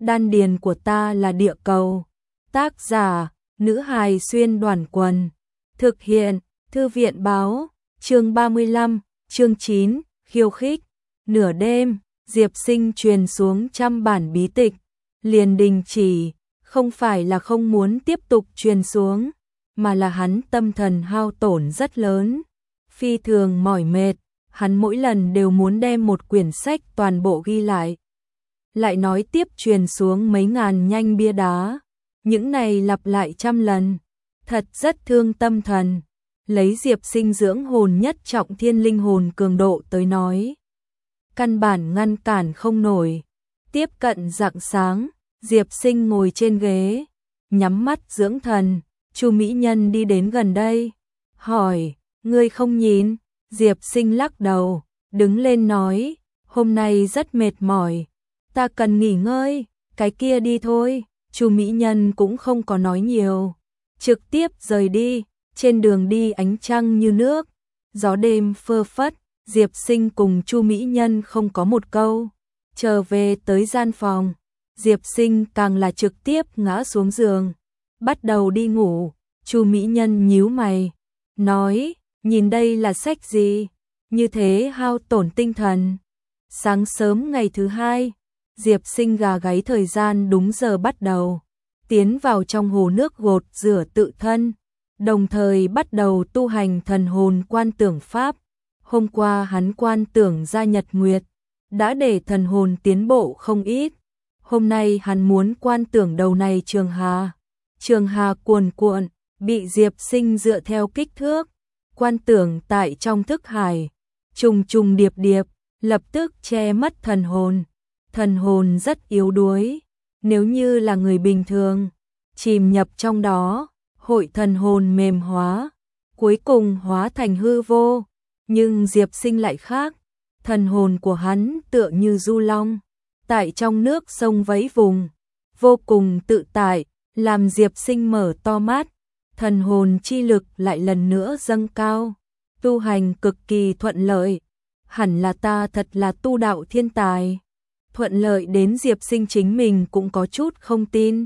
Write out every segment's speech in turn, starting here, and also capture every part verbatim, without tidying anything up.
đan điền của ta là địa cầu. Tác giả, nữ hài xuyên đoàn quần. Thực hiện, thư viện báo, chương ba mươi lăm, chương chín, khiêu khích. Nửa đêm, Diệp Sinh truyền xuống trăm bản bí tịch, liền đình chỉ, không phải là không muốn tiếp tục truyền xuống, mà là hắn tâm thần hao tổn rất lớn, phi thường mỏi mệt, hắn mỗi lần đều muốn đem một quyển sách toàn bộ ghi lại. Lại nói tiếp truyền xuống mấy ngàn nhanh bia đá, những này lặp lại trăm lần, thật rất thương tâm thần. Lấy Diệp Sinh dưỡng hồn nhất trọng thiên linh hồn cường độ tới nói, căn bản ngăn cản không nổi. Tiếp cận rạng sáng, Diệp Sinh ngồi trên ghế, nhắm mắt dưỡng thần. Chu mỹ nhân đi đến gần đây, hỏi, ngươi không nhìn? Diệp Sinh lắc đầu, đứng lên nói, hôm nay rất mệt mỏi, ta cần nghỉ ngơi, cái kia đi thôi. Chu mỹ nhân cũng không có nói nhiều, trực tiếp rời đi. Trên đường đi ánh trăng như nước, gió đêm phơ phất, Diệp Sinh cùng Chu mỹ nhân không có một câu. Trở về tới gian phòng, Diệp Sinh càng là trực tiếp ngã xuống giường, bắt đầu đi ngủ. Chu mỹ nhân nhíu mày, nói, nhìn đây là sách gì, như thế hao tổn tinh thần. Sáng sớm ngày thứ hai, Diệp Sinh gà gáy thời gian đúng giờ bắt đầu, tiến vào trong hồ nước gột rửa tự thân, đồng thời bắt đầu tu hành thần hồn quan tưởng pháp. Hôm qua hắn quan tưởng ra nhật nguyệt, đã để thần hồn tiến bộ không ít. Hôm nay hắn muốn quan tưởng đầu này trường hà. Trường hà cuồn cuộn, bị Diệp Sinh dựa theo kích thước, quan tưởng tại trong thức hải, trùng trùng điệp điệp, lập tức che mất thần hồn. Thần hồn rất yếu đuối, nếu như là người bình thường, chìm nhập trong đó, hội thần hồn mềm hóa, cuối cùng hóa thành hư vô. Nhưng Diệp Sinh lại khác, thần hồn của hắn tựa như du long, tại trong nước sông vẫy vùng, vô cùng tự tại, làm Diệp Sinh mở to mắt, thần hồn chi lực lại lần nữa dâng cao, tu hành cực kỳ thuận lợi. Hẳn là ta thật là tu đạo thiên tài, thuận lợi đến Diệp Sinh chính mình cũng có chút không tin.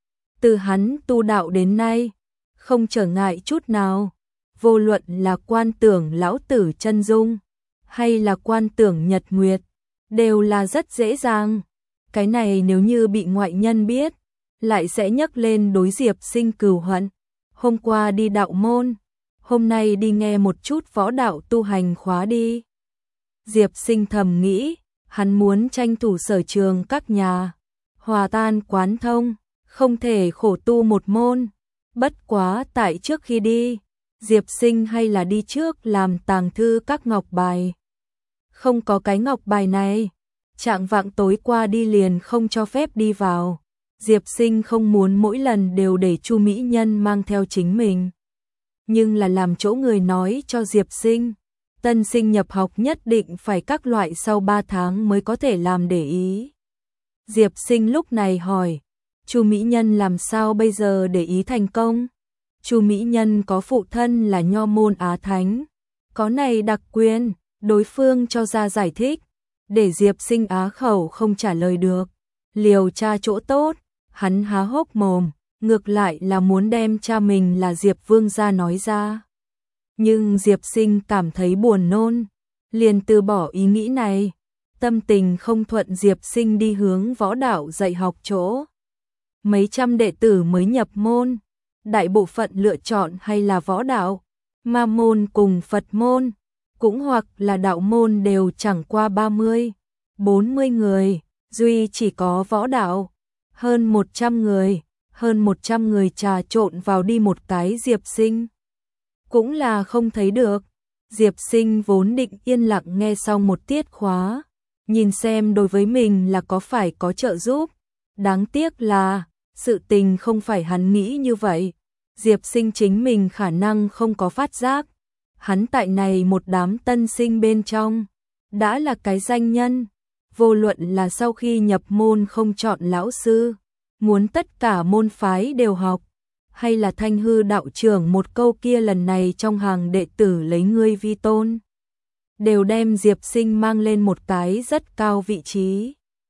Từ hắn tu đạo đến nay, không trở ngại chút nào, vô luận là quan tưởng lão tử chân dung, hay là quan tưởng nhật nguyệt, đều là rất dễ dàng. Cái này nếu như bị ngoại nhân biết, lại sẽ nhắc lên đối Diệp Sinh cừu hận. Hôm qua đi đạo môn, hôm nay đi nghe một chút võ đạo tu hành khóa đi. Diệp Sinh thầm nghĩ, hắn muốn tranh thủ sở trường các nhà, hòa tan quán thông, không thể khổ tu một môn. Bất quá tại trước khi đi, Diệp Sinh hay là đi trước làm tàng thư các ngọc bài. Không có cái ngọc bài này, trạng vạng tối qua đi liền không cho phép đi vào. Diệp Sinh không muốn mỗi lần đều để Chu mỹ nhân mang theo chính mình, nhưng là làm chỗ người nói cho Diệp Sinh, tân sinh nhập học nhất định phải các loại sau ba tháng mới có thể làm để ý. Diệp Sinh lúc này hỏi, Chu mỹ nhân làm sao bây giờ để ý thành công? Chu mỹ nhân có phụ thân là nho môn Á Thánh, có này đặc quyền, đối phương cho ra giải thích, để Diệp Sinh á khẩu không trả lời được, liều cha chỗ tốt, hắn há hốc mồm, ngược lại là muốn đem cha mình là Diệp Vương gia nói ra. Nhưng Diệp Sinh cảm thấy buồn nôn, liền từ bỏ ý nghĩ này, tâm tình không thuận. Diệp Sinh đi hướng võ đạo dạy học chỗ. Mấy trăm đệ tử mới nhập môn, đại bộ phận lựa chọn hay là võ đạo, ma môn cùng Phật môn, cũng hoặc là đạo môn đều chẳng qua ba mươi, bốn mươi người, duy chỉ có võ đạo, hơn một trăm người, hơn một trăm người trà trộn vào đi một cái Diệp Sinh. Cũng là không thấy được. Diệp Sinh vốn định yên lặng nghe xong một tiết khóa, nhìn xem đối với mình là có phải có trợ giúp. Đáng tiếc là, sự tình không phải hắn nghĩ như vậy. Diệp Sinh chính mình khả năng không có phát giác. Hắn tại này một đám tân sinh bên trong, đã là cái danh nhân. Vô luận là sau khi nhập môn không chọn lão sư, muốn tất cả môn phái đều học, hay là Thanh hư đạo trưởng một câu kia lần này trong hàng đệ tử lấy ngươi vi tôn, đều đem Diệp Sinh mang lên một cái rất cao vị trí.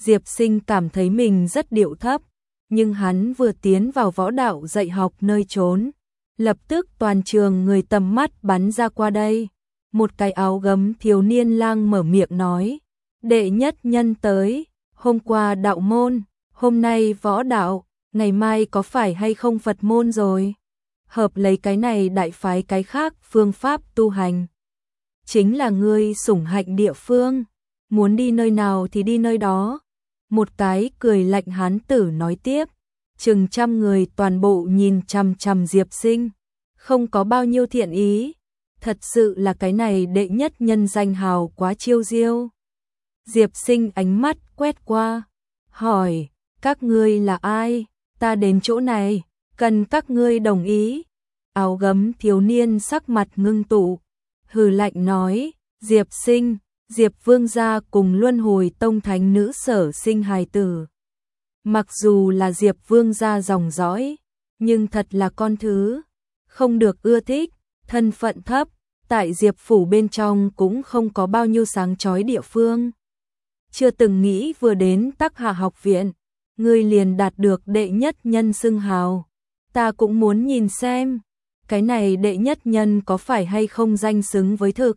Diệp Sinh cảm thấy mình rất điệu thấp, nhưng hắn vừa tiến vào võ đạo dạy học nơi trốn, lập tức toàn trường người tầm mắt bắn ra qua đây. Một cái áo gấm thiếu niên lang mở miệng nói, đệ nhất nhân tới, hôm qua đạo môn, hôm nay võ đạo, ngày mai có phải hay không Phật môn rồi? Hợp lấy cái này đại phái cái khác phương pháp tu hành. Chính là ngươi sủng hạnh địa phương, muốn đi nơi nào thì đi nơi đó. Một cái cười lạnh hán tử nói tiếp, chừng trăm người toàn bộ nhìn chằm chằm Diệp Sinh, không có bao nhiêu thiện ý. Thật sự là cái này đệ nhất nhân danh hào quá chiêu diêu. Diệp Sinh ánh mắt quét qua, hỏi, các ngươi là ai? Ta đến chỗ này, cần các ngươi đồng ý. Áo gấm thiếu niên sắc mặt ngưng tụ, hừ lạnh nói, Diệp Sinh, Diệp Vương gia cùng Luân Hồi Tông thánh nữ sở sinh hài tử. Mặc dù là Diệp Vương gia dòng dõi, nhưng thật là con thứ không được ưa thích, thân phận thấp, tại Diệp phủ bên trong cũng không có bao nhiêu sáng chói địa phương. Chưa từng nghĩ vừa đến Tắc Hạ học viện, ngươi liền đạt được đệ nhất nhân xưng hào. Ta cũng muốn nhìn xem, cái này đệ nhất nhân có phải hay không danh xứng với thực.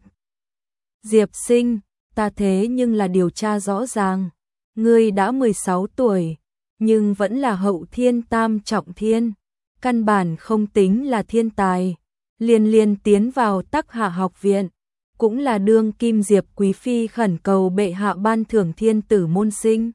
Diệp Sinh, ta thế nhưng là điều tra rõ ràng, ngươi đã mười sáu tuổi, nhưng vẫn là hậu thiên tam trọng thiên, căn bản không tính là thiên tài, liền liền tiến vào Tắc Hạ học viện, cũng là đương kim Diệp quý phi khẩn cầu bệ hạ ban thưởng thiên tử môn sinh.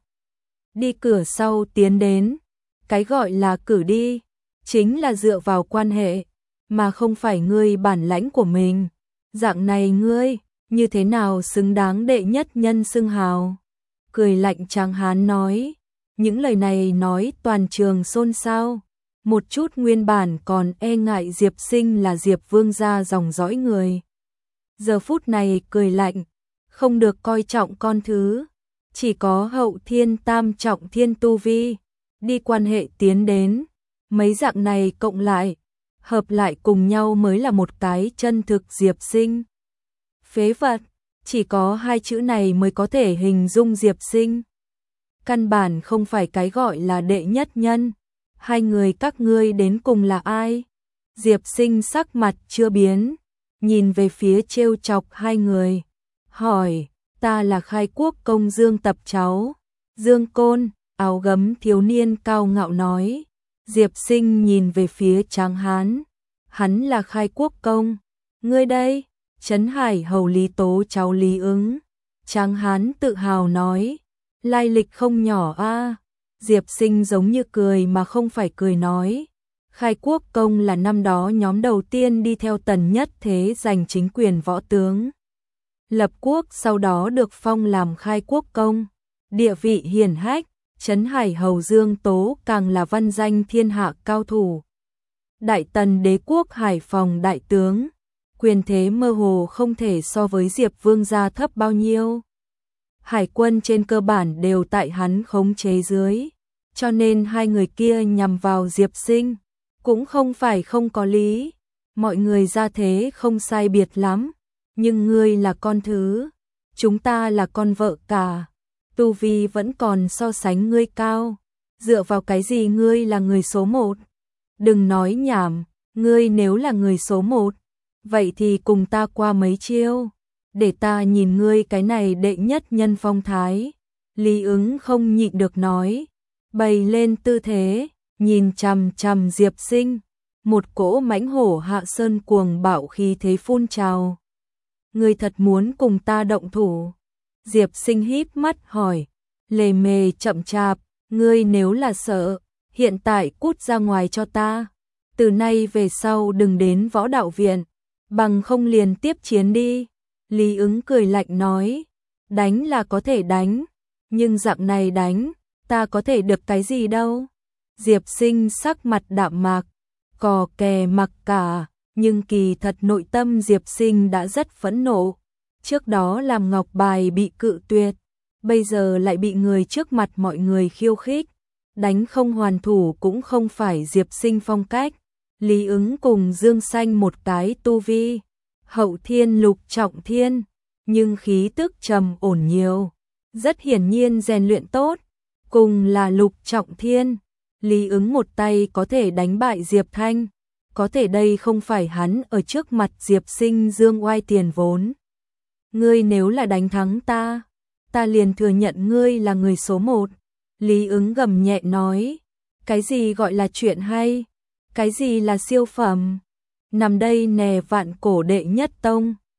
Đi cửa sau tiến đến, cái gọi là cử đi, chính là dựa vào quan hệ, mà không phải ngươi bản lãnh của mình. Dạng này ngươi, như thế nào xứng đáng đệ nhất nhân xưng hào? Cười lạnh tráng hán nói, những lời này nói toàn trường xôn xao. Một chút nguyên bản còn e ngại Diệp Sinh là Diệp Vương gia dòng dõi người. Giờ phút này cười lạnh, không được coi trọng con thứ, chỉ có hậu thiên tam trọng thiên tu vi, đi quan hệ tiến đến, mấy dạng này cộng lại, hợp lại cùng nhau mới là một cái chân thực Diệp Sinh. Phế vật, chỉ có hai chữ này mới có thể hình dung Diệp Sinh. Căn bản không phải cái gọi là đệ nhất nhân. Hai người các ngươi đến cùng là ai? Diệp Sinh sắc mặt chưa biến, nhìn về phía trêu chọc hai người, hỏi, ta là Khai Quốc công Dương Tập cháu. Dương Côn, áo gấm thiếu niên cao ngạo nói. Diệp Sinh nhìn về phía tráng hán, hắn là Khai Quốc công. Ngươi đây, Trấn Hải hầu Lý Tố cháu Lý Ứng. Tráng hán tự hào nói, lai lịch không nhỏ a. Diệp Sinh giống như cười mà không phải cười nói, Khai Quốc công là năm đó nhóm đầu tiên đi theo Tần Nhất Thế giành chính quyền võ tướng. Lập quốc sau đó được phong làm Khai Quốc công, địa vị hiển hách, Trấn Hải hầu Dương Tố càng là văn danh thiên hạ cao thủ. Đại Tần đế quốc Hải Phòng đại tướng, quyền thế mơ hồ không thể so với Diệp Vương gia thấp bao nhiêu. Hải quân trên cơ bản đều tại hắn khống chế dưới, cho nên hai người kia nhằm vào Diệp Sinh, cũng không phải không có lý. Mọi người ra thế không sai biệt lắm, nhưng ngươi là con thứ, chúng ta là con vợ cả, tu vi vẫn còn so sánh ngươi cao, dựa vào cái gì ngươi là người số một? Đừng nói nhảm, ngươi nếu là người số một, vậy thì cùng ta qua mấy chiêu, để ta nhìn ngươi cái này đệ nhất nhân phong thái. Lý Ứng không nhịn được nói, bày lên tư thế, nhìn chằm chằm Diệp Sinh, một cỗ mãnh hổ hạ sơn cuồng bạo khí thế phun trào. Ngươi thật muốn cùng ta động thủ? Diệp Sinh híp mắt hỏi, lề mề chậm chạp, ngươi nếu là sợ, hiện tại cút ra ngoài cho ta. Từ nay về sau đừng đến võ đạo viện, bằng không liền tiếp chiến đi. Lý Ứng cười lạnh nói, đánh là có thể đánh, nhưng dạng này đánh, ta có thể được cái gì đâu. Diệp Sinh sắc mặt đạm mạc, cò kè mặc cả, nhưng kỳ thật nội tâm Diệp Sinh đã rất phẫn nộ. Trước đó làm ngọc bài bị cự tuyệt, bây giờ lại bị người trước mặt mọi người khiêu khích, đánh không hoàn thủ cũng không phải Diệp Sinh phong cách. Lý Ứng cùng Dương Xanh một cái tu vi hậu thiên lục trọng thiên, nhưng khí tức trầm ổn nhiều, rất hiển nhiên rèn luyện tốt, cùng là Lục Trọng Thiên, Lý Ứng một tay có thể đánh bại Diệp Thanh, có thể đây không phải hắn ở trước mặt Diệp Sinh dương oai tiền vốn. Ngươi nếu là đánh thắng ta, ta liền thừa nhận ngươi là người số một. Lý Ứng gầm nhẹ nói, cái gì gọi là chuyện hay, cái gì là siêu phẩm, nằm đây nè vạn cổ đệ nhất tông.